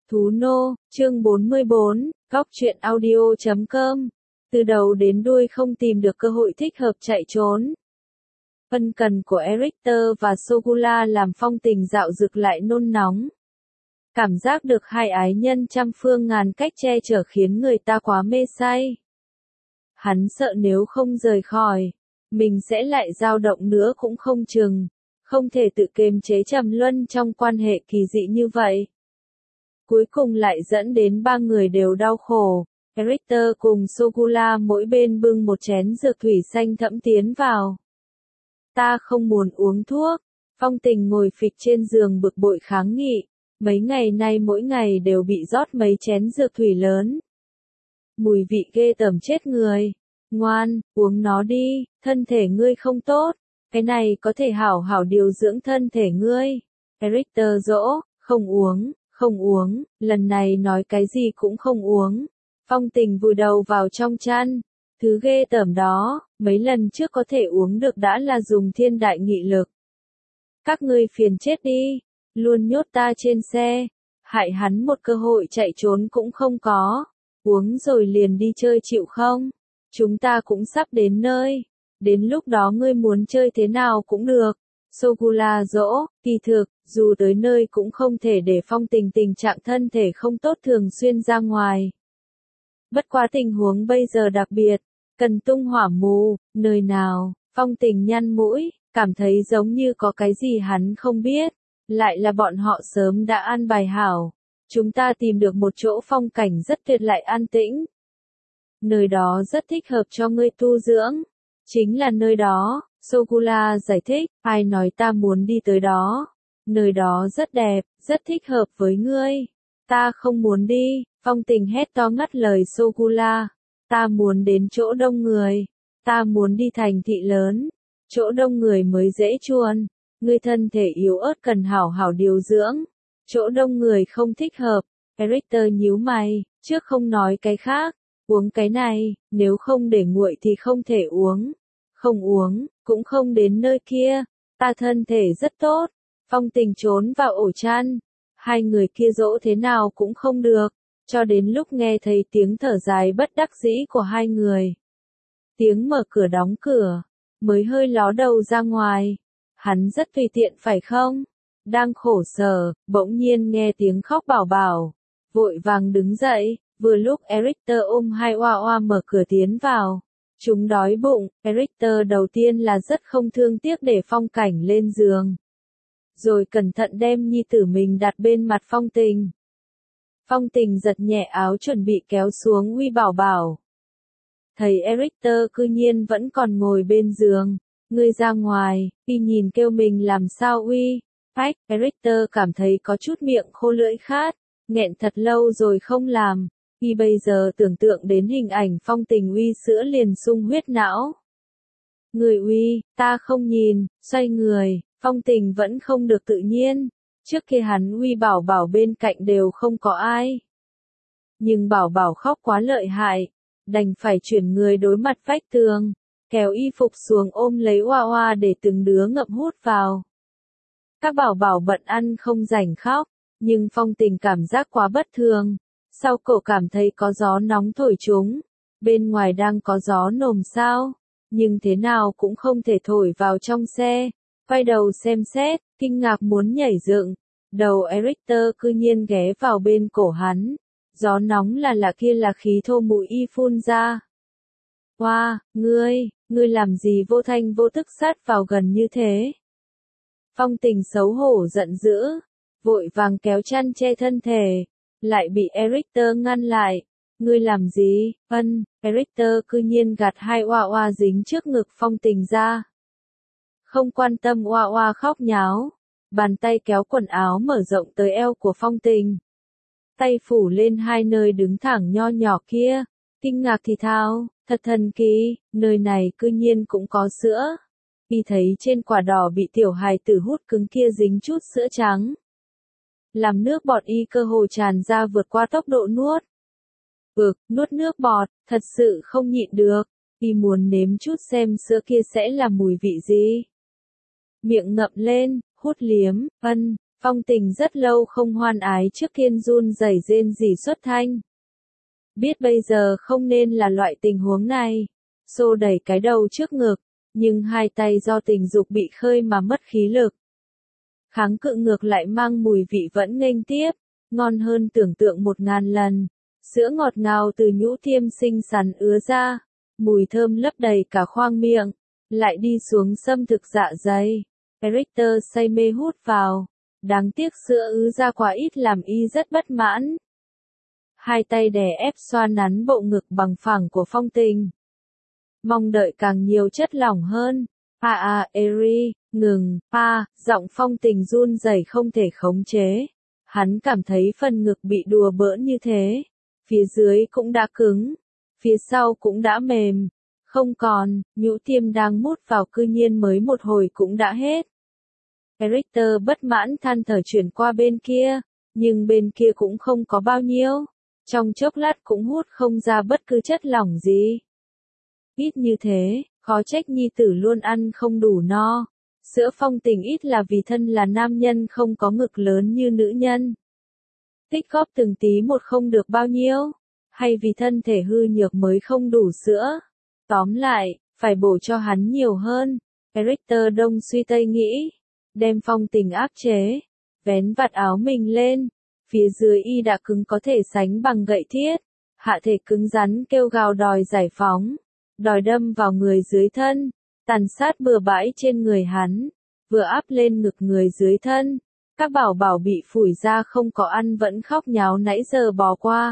Thú Nô, chương 44, Góc truyện audio.com. Từ đầu đến đuôi không tìm được cơ hội thích hợp chạy trốn. Ân cần của Erichter và Sogula làm Phong Tình dạo dực lại nôn nóng. Cảm giác được hai ái nhân trăm phương ngàn cách che chở khiến người ta quá mê say. Hắn sợ nếu không rời khỏi, mình sẽ lại dao động nữa cũng không chừng, không thể tự kiềm chế trầm luân trong quan hệ kỳ dị như vậy. Cuối cùng lại dẫn đến ba người đều đau khổ. Erichter cùng Sogula mỗi bên bưng một chén dược thủy xanh thẫm tiến vào. Ta không muốn uống thuốc. Phong Tình ngồi phịch trên giường bực bội kháng nghị. Mấy ngày nay mỗi ngày đều bị rót mấy chén dược thủy lớn. Mùi vị ghê tởm chết người. Ngoan, uống nó đi, thân thể ngươi không tốt. Cái này có thể hảo hảo điều dưỡng thân thể ngươi. Erichter dỗ, không uống, lần này nói cái gì cũng không uống. Phong Tình vùi đầu vào trong chăn. Thứ ghê tởm đó, mấy lần trước có thể uống được đã là dùng thiên đại nghị lực. Các ngươi phiền chết đi, luôn nhốt ta trên xe, hại hắn một cơ hội chạy trốn cũng không có. Uống rồi liền đi chơi chịu không? Chúng ta cũng sắp đến nơi, đến lúc đó ngươi muốn chơi thế nào cũng được. Sogula dỗ, kỳ thực, dù tới nơi cũng không thể để Phong Tình tình trạng thân thể không tốt thường xuyên ra ngoài. Bất quá tình huống bây giờ đặc biệt, cần tung hỏa mù, nơi nào, Phong Tình nhăn mũi, cảm thấy giống như có cái gì hắn không biết, lại là bọn họ sớm đã an bài hảo. Chúng ta tìm được một chỗ phong cảnh rất tuyệt lại an tĩnh. Nơi đó rất thích hợp cho ngươi tu dưỡng. Chính là nơi đó, Sogula giải thích, ai nói ta muốn đi tới đó. Nơi đó rất đẹp, rất thích hợp với ngươi. Ta không muốn đi, Phong Tình hét to ngắt lời Sogula. Ta muốn đến chỗ đông người. Ta muốn đi thành thị lớn. Chỗ đông người mới dễ chuồn. Ngươi thân thể yếu ớt cần hảo hảo điều dưỡng. Chỗ đông người không thích hợp. Erichter nhíu mày, trước không nói cái khác. Uống cái này, nếu không để nguội thì không thể uống. Không uống, cũng không đến nơi kia. Ta thân thể rất tốt. Phong Tình trốn vào ổ chăn. Hai người kia dỗ thế nào cũng không được. Cho đến lúc nghe thấy tiếng thở dài bất đắc dĩ của hai người. Tiếng mở cửa đóng cửa. Mới hơi ló đầu ra ngoài. Hắn rất tùy tiện phải không? Đang khổ sở, bỗng nhiên nghe tiếng khóc bảo bảo. Vội vàng đứng dậy, vừa lúc Erichter ôm hai oa oa mở cửa tiến vào. Chúng đói bụng, Erichter đầu tiên là rất không thương tiếc để Phong Cảnh lên giường. Rồi cẩn thận đem nhi tử mình đặt bên mặt Phong Tình. Phong Tình giật nhẹ áo chuẩn bị kéo xuống uy bảo bảo. Thấy Erichter cư nhiên vẫn còn ngồi bên giường. Ngươi ra ngoài, y nhìn kêu mình làm sao uy. Ách, Erichter cảm thấy có chút miệng khô lưỡi khát. Nghẹn thật lâu rồi không làm. Y bây giờ tưởng tượng đến hình ảnh Phong Tình uy sữa liền sung huyết não. Người uy, ta không nhìn, xoay người, Phong Tình vẫn không được tự nhiên. Trước khi hắn uy bảo bảo bên cạnh đều không có ai. Nhưng bảo bảo khóc quá lợi hại, đành phải chuyển người đối mặt vách tường, kéo y phục xuống ôm lấy oa oa để từng đứa ngậm hút vào. Các bảo bảo bận ăn không rảnh khóc, nhưng Phong Tình cảm giác quá bất thường. Sau cậu cảm thấy có gió nóng thổi chúng, bên ngoài đang có gió nồm sao, nhưng thế nào cũng không thể thổi vào trong xe. Quay đầu xem xét, kinh ngạc muốn nhảy dựng. Đầu Erichter cư nhiên ghé vào bên cổ hắn. Gió nóng là kia là khí thô mũi y phun ra. Wow, ngươi làm gì vô thanh vô tức sát vào gần như thế? Phong Tình xấu hổ giận dữ, vội vàng kéo chăn che thân thể, lại bị Erichter ngăn lại. Ngươi làm gì? Erichter cư nhiên gạt hai oa oa dính trước ngực Phong Tình ra. Không quan tâm oa oa khóc nháo, bàn tay kéo quần áo mở rộng tới eo của Phong Tình. Tay phủ lên hai nơi đứng thẳng nho nhỏ kia, kinh ngạc thì thào, thật thần kỳ, nơi này cư nhiên cũng có sữa. Y thấy trên quả đỏ bị tiểu hài tử hút cứng kia dính chút sữa trắng. Làm nước bọt y cơ hồ tràn ra vượt qua tốc độ nuốt. Nuốt nước bọt, thật sự không nhịn được, y muốn nếm chút xem sữa kia sẽ là mùi vị gì. Miệng ngậm lên, hút liếm, Phong Tình rất lâu không hoan ái trước Kiên run rẩy rên rỉ xuất thanh. Biết bây giờ không nên là loại tình huống này. Xô đẩy cái đầu trước ngực, nhưng hai tay do tình dục bị khơi mà mất khí lực. Kháng cự ngược lại mang mùi vị vẫn nghênh tiếp, ngon hơn tưởng tượng 1000 lần. Sữa ngọt ngào từ nhũ tiêm xinh xắn ứa ra, mùi thơm lấp đầy cả khoang miệng, lại đi xuống xâm thực dạ dày. Richter say mê hút vào, đáng tiếc sữa ứ ra quá ít làm y rất bất mãn. Hai tay đè ép xoa nắn bộ ngực bằng phẳng của Phong Tình. Mong đợi càng nhiều chất lỏng hơn. Eri, ngừng, giọng Phong Tình run rẩy không thể khống chế. Hắn cảm thấy phần ngực bị đùa bỡn như thế. Phía dưới cũng đã cứng, phía sau cũng đã mềm. Không còn, nhũ tiêm đang mút vào cư nhiên mới một hồi cũng đã hết. Richter bất mãn than thở chuyển qua bên kia, nhưng bên kia cũng không có bao nhiêu. Trong chốc lát cũng hút không ra bất cứ chất lỏng gì. Ít như thế, khó trách nhi tử luôn ăn không đủ no. Sữa Phong Tình ít là vì thân là nam nhân không có ngực lớn như nữ nhân. Tích góp từng tí một không được bao nhiêu, hay vì thân thể hư nhược mới không đủ sữa. Tóm lại, phải bổ cho hắn nhiều hơn. Richter đông suy tây nghĩ, đem Phong Tình áp chế, vén vạt áo mình lên. Phía dưới y đã cứng có thể sánh bằng gậy thiết, hạ thể cứng rắn kêu gào đòi giải phóng, đòi đâm vào người dưới thân, tàn sát bừa bãi trên người hắn, vừa áp lên ngực người dưới thân. Các bảo bảo bị phủi ra không có ăn vẫn khóc nháo nãy giờ bỏ qua.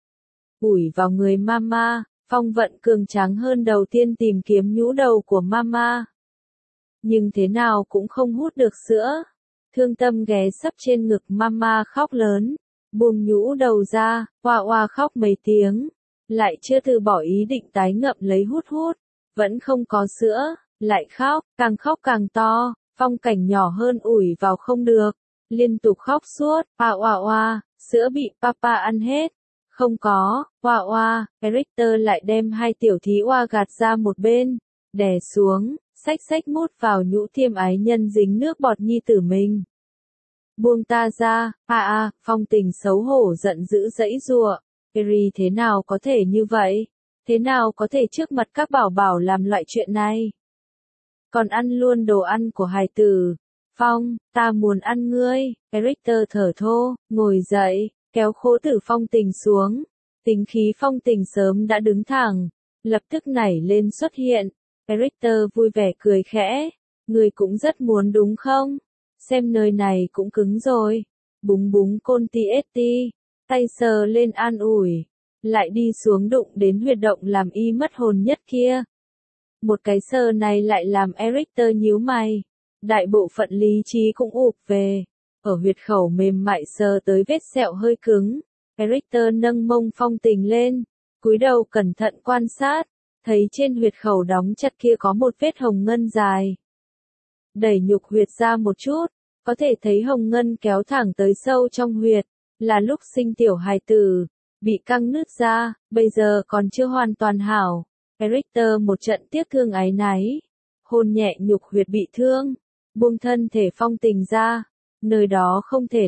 Phủi vào người mama, Phong Vận cường tráng hơn đầu tiên tìm kiếm nhũ đầu của mama. Nhưng thế nào cũng không hút được sữa. Thương tâm ghé sấp trên ngực mama khóc lớn, buông nhũ đầu ra, oa oa khóc mấy tiếng, lại chưa từ bỏ ý định tái ngậm lấy hút, vẫn không có sữa, lại khóc càng to, Phong Cảnh nhỏ hơn ủi vào không được, liên tục khóc suốt, oa oa, sữa bị papa ăn hết, không có, oa oa, Richter lại đem hai tiểu thí oa gạt ra một bên, đè xuống, xách mút vào nhũ tiêm ái nhân dính nước bọt nhi tử mình. Buông ta ra, Phong Tình xấu hổ giận dữ dãy giụa. Eri thế nào có thể như vậy? Thế nào có thể trước mặt các bảo bảo làm loại chuyện này? Còn ăn luôn đồ ăn của hài tử. Phong, ta muốn ăn ngươi. Richter thở thô, ngồi dậy, kéo khố tử Phong Tình xuống. Tính khí Phong Tình sớm đã đứng thẳng, lập tức nảy lên xuất hiện. Richter vui vẻ cười khẽ. Ngươi cũng rất muốn đúng không? Xem nơi này cũng cứng rồi. Búng búng côn ti esti, tay sờ lên an ủi, lại đi xuống đụng đến huyệt động làm y mất hồn nhất kia. Một cái sờ này lại làm Richter nhíu mày, đại bộ phận lý trí cũng ụp về, ở huyệt khẩu mềm mại sờ tới vết sẹo hơi cứng. Richter nâng mông Phong Tình lên, cúi đầu cẩn thận quan sát, thấy trên huyệt khẩu đóng chặt kia có một vết hồng ngân dài. Đẩy nhục huyệt ra một chút, có thể thấy hồng ngân kéo thẳng tới sâu trong huyệt, là lúc sinh tiểu hài tử, bị căng nứt ra, bây giờ còn chưa hoàn toàn hảo. Richter một trận tiếc thương áy náy, hôn nhẹ nhục huyệt bị thương, buông thân thể Phong Tình ra, nơi đó không thể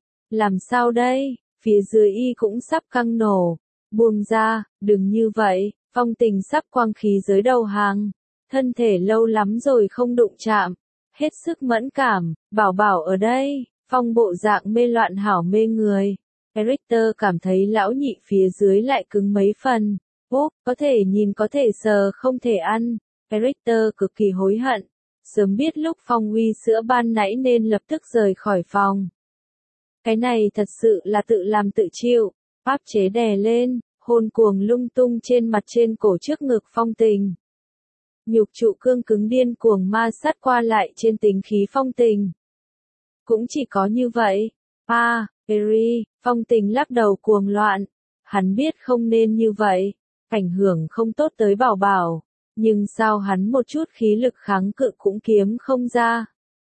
làm sao đây, phía dưới y cũng sắp căng nổ, buông ra, đừng như vậy, Phong Tình sắp quang khí dưới đầu hàng, thân thể lâu lắm rồi không đụng chạm. Hết sức mẫn cảm, bảo bảo ở đây, Phong bộ dạng mê loạn hảo mê người. Richter cảm thấy lão nhị phía dưới lại cứng mấy phần. Có thể nhìn có thể sờ không thể ăn. Richter cực kỳ hối hận. Sớm biết lúc Phong uy sữa ban nãy nên lập tức rời khỏi phòng. Cái này thật sự là tự làm tự chịu. Áp chế đè lên, hôn cuồng lung tung trên mặt trên cổ trước ngực Phong Tình. Nhục trụ cương cứng điên cuồng ma sát qua lại trên tính khí Phong Tình. Cũng chỉ có như vậy. Eri, Phong Tình lắc đầu cuồng loạn. Hắn biết không nên như vậy, ảnh hưởng không tốt tới bảo bảo, nhưng sao hắn một chút khí lực kháng cự cũng kiếm không ra.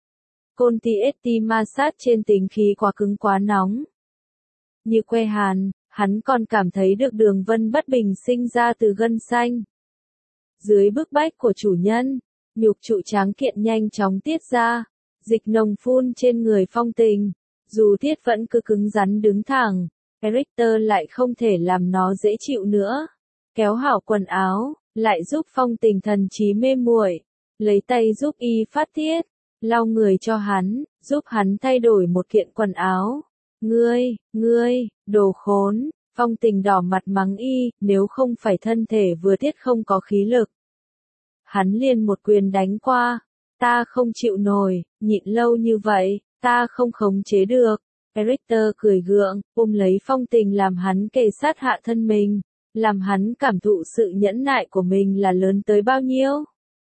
Côn ti esti ma sát trên tính khí quá cứng quá nóng. Như que hàn, hắn còn cảm thấy được đường vân bất bình sinh ra từ gân xanh. Dưới bức bách của chủ nhân, nhục trụ tráng kiện nhanh chóng tiết ra, Dịch nồng phun trên người Phong Tình. Dù Tiết vẫn cứ cứng rắn đứng thẳng, Richter lại không thể làm nó dễ chịu nữa. Kéo hảo quần áo, lại giúp Phong Tình thần trí mê muội, lấy tay giúp y phát tiết, lau người cho hắn, giúp hắn thay đổi một kiện quần áo. Ngươi, đồ khốn, Phong Tình đỏ mặt mắng y, nếu không phải thân thể vừa Tiết không có khí lực. Hắn liền một quyền đánh qua, ta không chịu nổi, nhịn lâu như vậy, ta không khống chế được. Richter cười gượng, ôm lấy Phong Tình làm hắn kề sát hạ thân mình, làm hắn cảm thụ sự nhẫn nại của mình là lớn tới bao nhiêu.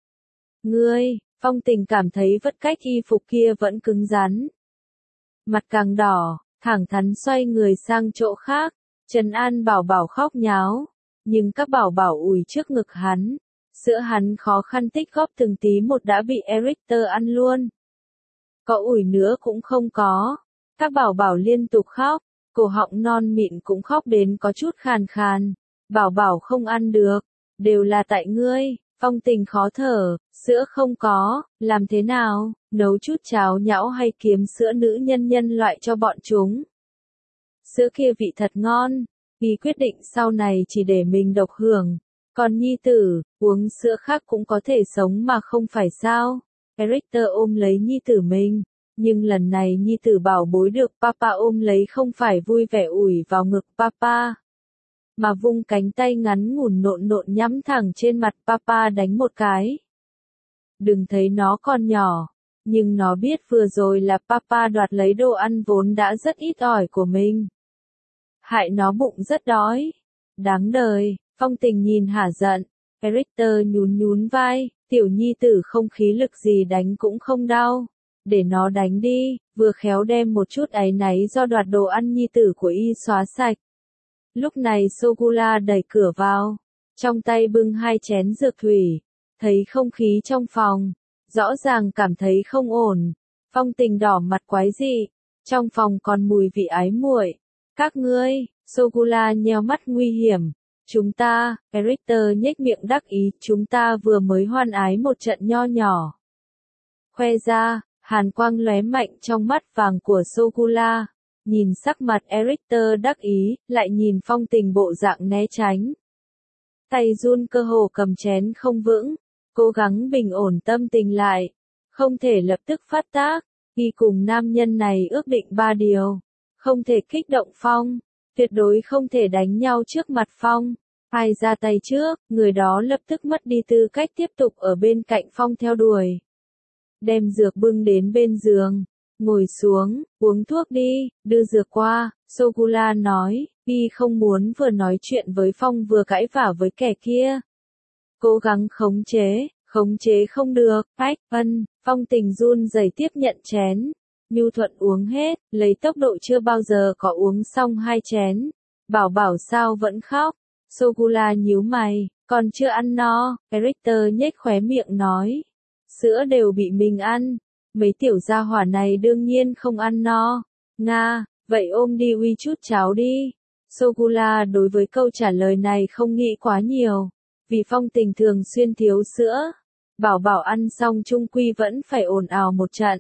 Phong Tình cảm thấy vất cách y phục kia vẫn cứng rắn. Mặt càng đỏ, thẳng thắn xoay người sang chỗ khác, trấn an Bảo Bảo khóc nháo, nhưng các Bảo Bảo ủi trước ngực hắn, sữa hắn khó khăn tích góp từng tí một đã bị Richter ăn luôn. Có ủi nữa cũng không có, các Bảo Bảo liên tục khóc, cổ họng non mịn cũng khóc đến có chút khàn khàn. Bảo Bảo không ăn được, đều là tại ngươi. Phong Tình khó thở, sữa không có, làm thế nào, nấu chút cháo nhão hay kiếm sữa nữ nhân loại cho bọn chúng. Sữa kia vị thật ngon, vì quyết định sau này chỉ để mình độc hưởng, còn nhi tử, uống sữa khác cũng có thể sống mà không phải sao. Richter ôm lấy nhi tử mình, nhưng lần này nhi tử bảo bối được papa ôm lấy không phải vui vẻ ủi vào ngực papa, mà vung cánh tay ngắn ngủn nộn nộn nhắm thẳng trên mặt papa đánh một cái. Đừng thấy nó còn nhỏ, nhưng nó biết vừa rồi là papa đoạt lấy đồ ăn vốn đã rất ít ỏi của mình. Hại nó bụng rất đói. Đáng đời, Phong Tình nhìn hả giận. Richter nhún vai, tiểu nhi tử không khí lực gì đánh cũng không đau. Để nó đánh đi, vừa khéo đem một chút áy náy do đoạt đồ ăn nhi tử của y xóa sạch. Lúc này Sogula đẩy cửa vào, trong tay bưng 2 chén dược thủy, thấy không khí trong phòng, rõ ràng cảm thấy không ổn. Phong Tình đỏ mặt quái dị, trong phòng còn mùi vị ái muội. Các ngươi, Sogula nheo mắt nguy hiểm. Chúng ta, Richter nhếch miệng đắc ý, chúng ta vừa mới hoan ái một trận nho nhỏ. Khoe ra, hàn quang lóe mạnh trong mắt vàng của Sogula. Nhìn sắc mặt Richter đắc ý, lại nhìn Phong Tình bộ dạng né tránh. Tay run cơ hồ cầm chén không vững, cố gắng bình ổn tâm tình lại. Không thể lập tức phát tác, y cùng nam nhân này ước định 3 điều. Không thể kích động Phong, tuyệt đối không thể đánh nhau trước mặt Phong. Ai ra tay trước, người đó lập tức mất đi tư cách tiếp tục ở bên cạnh Phong theo đuổi. Đem dược bưng đến bên giường. Ngồi xuống, uống thuốc đi, đưa dược qua, Sogula nói, y không muốn vừa nói chuyện với Phong vừa cãi vả với kẻ kia. Cố gắng khống chế không được, Phong Tình run rẩy tiếp nhận chén. Nhu thuận uống hết, lấy tốc độ chưa bao giờ có uống xong 2 chén. Bảo Bảo sao vẫn khóc, Sogula nhíu mày, còn chưa ăn no, Richter nhếch khóe miệng nói. Sữa đều bị mình ăn. Mấy tiểu gia hỏa này đương nhiên không ăn no. Vậy ôm đi uy chút cháo đi. Sogula đối với câu trả lời này không nghĩ quá nhiều. Vì Phong Tình thường xuyên thiếu sữa. Bảo Bảo ăn xong chung quy vẫn phải ồn ào một trận.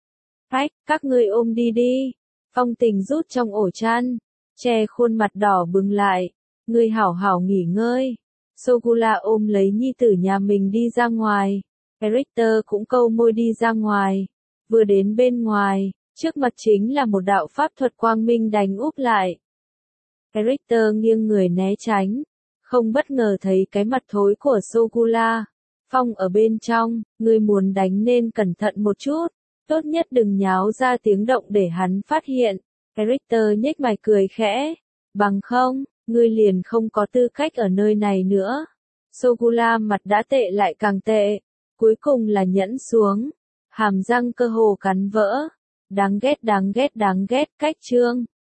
Các ngươi ôm đi. Phong Tình rút trong ổ chăn, che khuôn mặt đỏ bừng lại. Ngươi hảo hảo nghỉ ngơi. Sogula ôm lấy nhi tử nhà mình đi ra ngoài. Richter cũng câu môi đi ra ngoài. Vừa đến bên ngoài, trước mặt chính là một đạo pháp thuật quang minh đánh úp lại. Richter nghiêng người né tránh, không bất ngờ thấy cái mặt thối của Sogula. Phong ở bên trong, ngươi muốn đánh nên cẩn thận một chút, tốt nhất đừng nháo ra tiếng động để hắn phát hiện. Richter nhếch mày cười khẽ, bằng không, ngươi liền không có tư cách ở nơi này nữa. Sogula mặt đã tệ lại càng tệ, cuối cùng là nhẫn xuống, hàm răng cơ hồ cắn vỡ. Đáng ghét, cách chương.